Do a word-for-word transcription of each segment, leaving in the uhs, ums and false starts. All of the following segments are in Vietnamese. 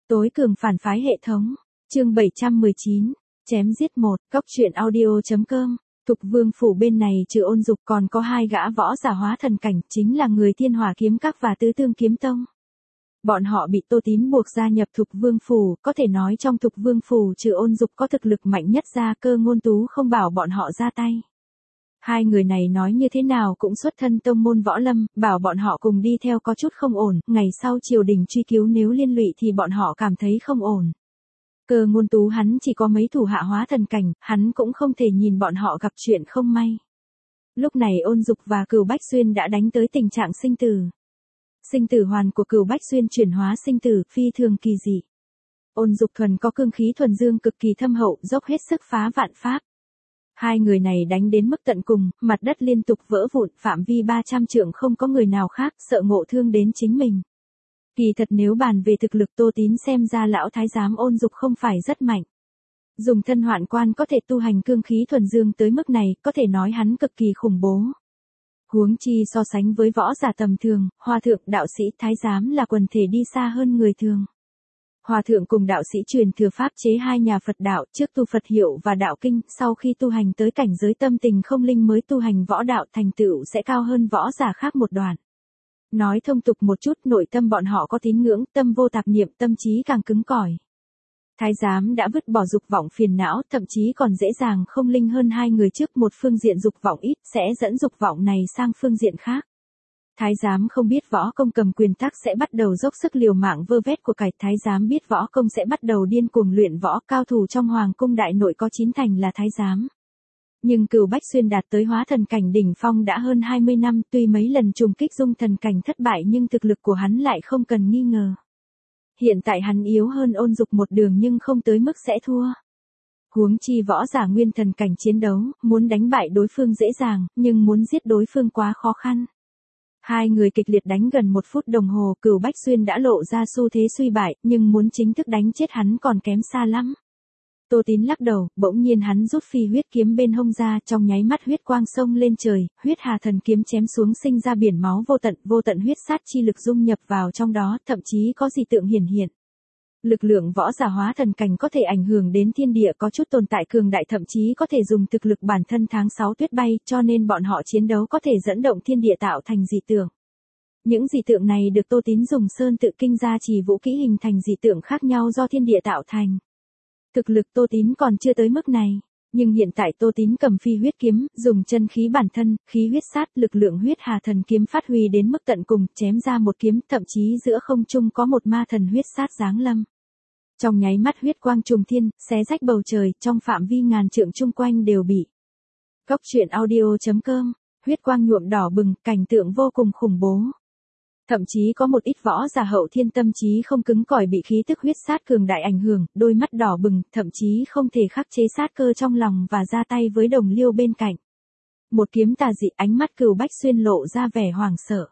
Tối cường phản phái hệ thống. Chương bảy trăm mười chín. Chém giết một. Cốc truyện audio chấm com. Thục Vương phủ bên này trừ Ôn Dục còn có hai gã võ giả hóa thần cảnh, chính là người Thiên Hỏa kiếm các và Tứ Tương kiếm tông. Bọn họ bị Tô Tín buộc gia nhập Thục Vương phủ, có thể nói trong Thục Vương phủ trừ Ôn Dục có thực lực mạnh nhất ra, Cơ Ngôn Tú không bảo bọn họ ra tay. Hai người này nói như thế nào cũng xuất thân tông môn võ lâm, bảo bọn họ cùng đi theo có chút không ổn, ngày sau triều đình truy cứu nếu liên lụy thì bọn họ cảm thấy không ổn. Cơ Ngôn Tú hắn chỉ có mấy thủ hạ hóa thần cảnh, hắn cũng không thể nhìn bọn họ gặp chuyện không may. Lúc này Ôn Dục và Cửu Bách Xuyên đã đánh tới tình trạng sinh tử. Sinh tử hoàn của Cửu Bách Xuyên chuyển hóa sinh tử, phi thường kỳ dị. Ôn Dục thuần có cương khí thuần dương cực kỳ thâm hậu, dốc hết sức phá vạn pháp. Hai người này đánh đến mức tận cùng, mặt đất liên tục vỡ vụn, phạm vi ba trăm trượng không có người nào khác, sợ ngộ thương đến chính mình. Kỳ thật nếu bàn về thực lực Tô Tín xem ra lão thái giám Ôn Dục không phải rất mạnh. Dùng thân hoạn quan có thể tu hành cương khí thuần dương tới mức này, có thể nói hắn cực kỳ khủng bố. Huống chi so sánh với võ giả tầm thường, hòa thượng, đạo sĩ, thái giám là quần thể đi xa hơn người thường. Hòa thượng cùng đạo sĩ truyền thừa pháp chế hai nhà Phật đạo, trước tu Phật hiệu và đạo kinh, sau khi tu hành tới cảnh giới tâm tình không linh mới tu hành võ đạo, thành tựu sẽ cao hơn võ giả khác một đoạn. Nói thông tục một chút, nội tâm bọn họ có tín ngưỡng, tâm vô tạp niệm, tâm trí càng cứng cỏi. Thái giám đã vứt bỏ dục vọng phiền não, thậm chí còn dễ dàng không linh hơn hai người trước, một phương diện dục vọng ít, sẽ dẫn dục vọng này sang phương diện khác. Thái giám không biết võ công cầm quyền tắc sẽ bắt đầu dốc sức liều mạng vơ vét của cải, thái giám biết võ công sẽ bắt đầu điên cuồng luyện võ, cao thủ trong hoàng cung đại nội có chín thành là thái giám. Nhưng Cửu Bách Xuyên đạt tới hóa thần cảnh đỉnh phong đã hơn hai mươi năm, tuy mấy lần trùng kích dung thần cảnh thất bại nhưng thực lực của hắn lại không cần nghi ngờ. Hiện tại hắn yếu hơn Ôn Dục một đường nhưng không tới mức sẽ thua. Huống chi võ giả nguyên thần cảnh chiến đấu, muốn đánh bại đối phương dễ dàng, nhưng muốn giết đối phương quá khó khăn. Hai người kịch liệt đánh gần một phút đồng hồ, Cửu Bách Xuyên đã lộ ra xu thế suy bại, nhưng muốn chính thức đánh chết hắn còn kém xa lắm. Tô Tín lắc đầu, bỗng nhiên hắn rút phi huyết kiếm bên hông ra, trong nháy mắt huyết quang sông lên trời, huyết hà thần kiếm chém xuống sinh ra biển máu vô tận, vô tận huyết sát chi lực dung nhập vào trong đó, thậm chí có dị tượng hiển hiện. Lực lượng võ giả hóa thần cảnh có thể ảnh hưởng đến thiên địa, có chút tồn tại cường đại thậm chí có thể dùng thực lực bản thân tháng sáu tuyết bay, cho nên bọn họ chiến đấu có thể dẫn động thiên địa tạo thành dị tượng. Những dị tượng này được Tô Tín dùng sơn tự kinh gia trì vũ kỹ hình thành dị tượng khác nhau do thiên địa tạo thành. Thực lực Tô Tín còn chưa tới mức này, nhưng hiện tại Tô Tín cầm phi huyết kiếm, dùng chân khí bản thân, khí huyết sát, lực lượng huyết hà thần kiếm phát huy đến mức tận cùng, chém ra một kiếm, thậm chí giữa không trung có một ma thần huyết sát giáng lâm. Trong nháy mắt huyết quang trùng thiên, xé rách bầu trời, trong phạm vi ngàn trượng chung quanh đều bị. Cốc truyện audio chấm com, huyết quang nhuộm đỏ bừng, cảnh tượng vô cùng khủng bố. Thậm chí có một ít võ giả hậu thiên tâm trí không cứng cỏi bị khí tức huyết sát cường đại ảnh hưởng, đôi mắt đỏ bừng, thậm chí không thể khắc chế sát cơ trong lòng và ra tay với đồng liêu bên cạnh. Một kiếm tà dị, ánh mắt Cửu Bách Xuyên lộ ra vẻ hoảng sợ.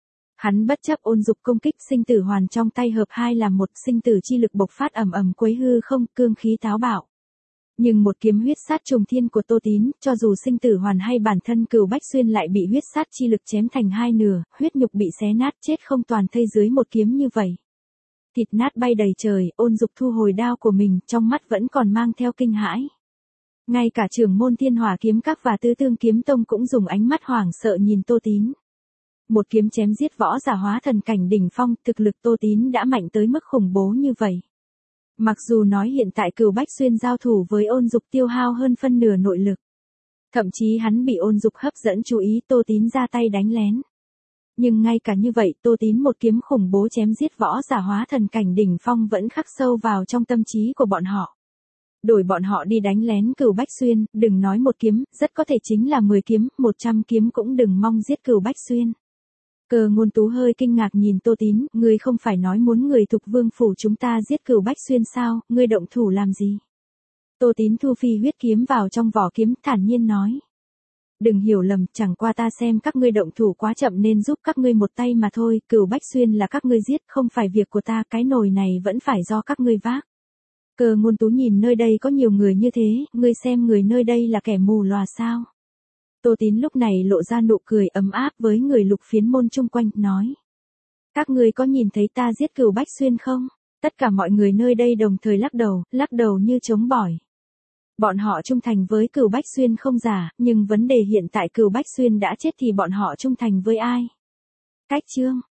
Hắn bất chấp Ôn Dục công kích, sinh tử hoàn trong tay hợp hai làm một, sinh tử chi lực bộc phát ầm ầm quấy hư không, cương khí táo bạo. Nhưng một kiếm huyết sát trùng thiên của Tô Tín, cho dù sinh tử hoàn hay bản thân Cửu Bách Xuyên lại bị huyết sát chi lực chém thành hai nửa, huyết nhục bị xé nát chết không toàn thây dưới một kiếm như vậy. Thịt nát bay đầy trời, Ôn Dục thu hồi đao của mình, trong mắt vẫn còn mang theo kinh hãi. Ngay cả trưởng môn Thiên Hỏa kiếm các và Tứ Tương kiếm tông cũng dùng ánh mắt hoảng sợ nhìn Tô Tín. Một kiếm chém giết võ giả hóa thần cảnh đỉnh phong, thực lực Tô Tín đã mạnh tới mức khủng bố như vậy. Mặc dù nói hiện tại Cửu Bách Xuyên giao thủ với Ôn Dục tiêu hao hơn phân nửa nội lực. Thậm chí hắn bị Ôn Dục hấp dẫn chú ý, Tô Tín ra tay đánh lén. Nhưng ngay cả như vậy, Tô Tín một kiếm khủng bố chém giết võ giả hóa thần cảnh đỉnh phong vẫn khắc sâu vào trong tâm trí của bọn họ. Đổi bọn họ đi đánh lén Cửu Bách Xuyên, đừng nói một kiếm, rất có thể chính là mười kiếm, một trăm kiếm cũng đừng mong giết Cửu Bách Xuyên. Cơ Ngôn Tú hơi kinh ngạc nhìn Tô Tín, ngươi không phải nói muốn người Thục Vương phủ chúng ta giết Cửu Bách Xuyên sao, ngươi động thủ làm gì? Tô Tín thu phi huyết kiếm vào trong vỏ kiếm, thản nhiên nói. Đừng hiểu lầm, chẳng qua ta xem các ngươi động thủ quá chậm nên giúp các ngươi một tay mà thôi, Cửu Bách Xuyên là các ngươi giết, không phải việc của ta, cái nồi này vẫn phải do các ngươi vác. Cơ Ngôn Tú nhìn nơi đây có nhiều người như thế, ngươi xem người nơi đây là kẻ mù lòa sao? Tô Tín lúc này lộ ra nụ cười ấm áp với người Lục phiến môn chung quanh, nói. Các ngươi có nhìn thấy ta giết Cửu Bách Xuyên không? Tất cả mọi người nơi đây đồng thời lắc đầu, lắc đầu như chống bỏi. Bọn họ trung thành với Cửu Bách Xuyên không giả, nhưng vấn đề hiện tại Cửu Bách Xuyên đã chết thì bọn họ trung thành với ai? Cách chương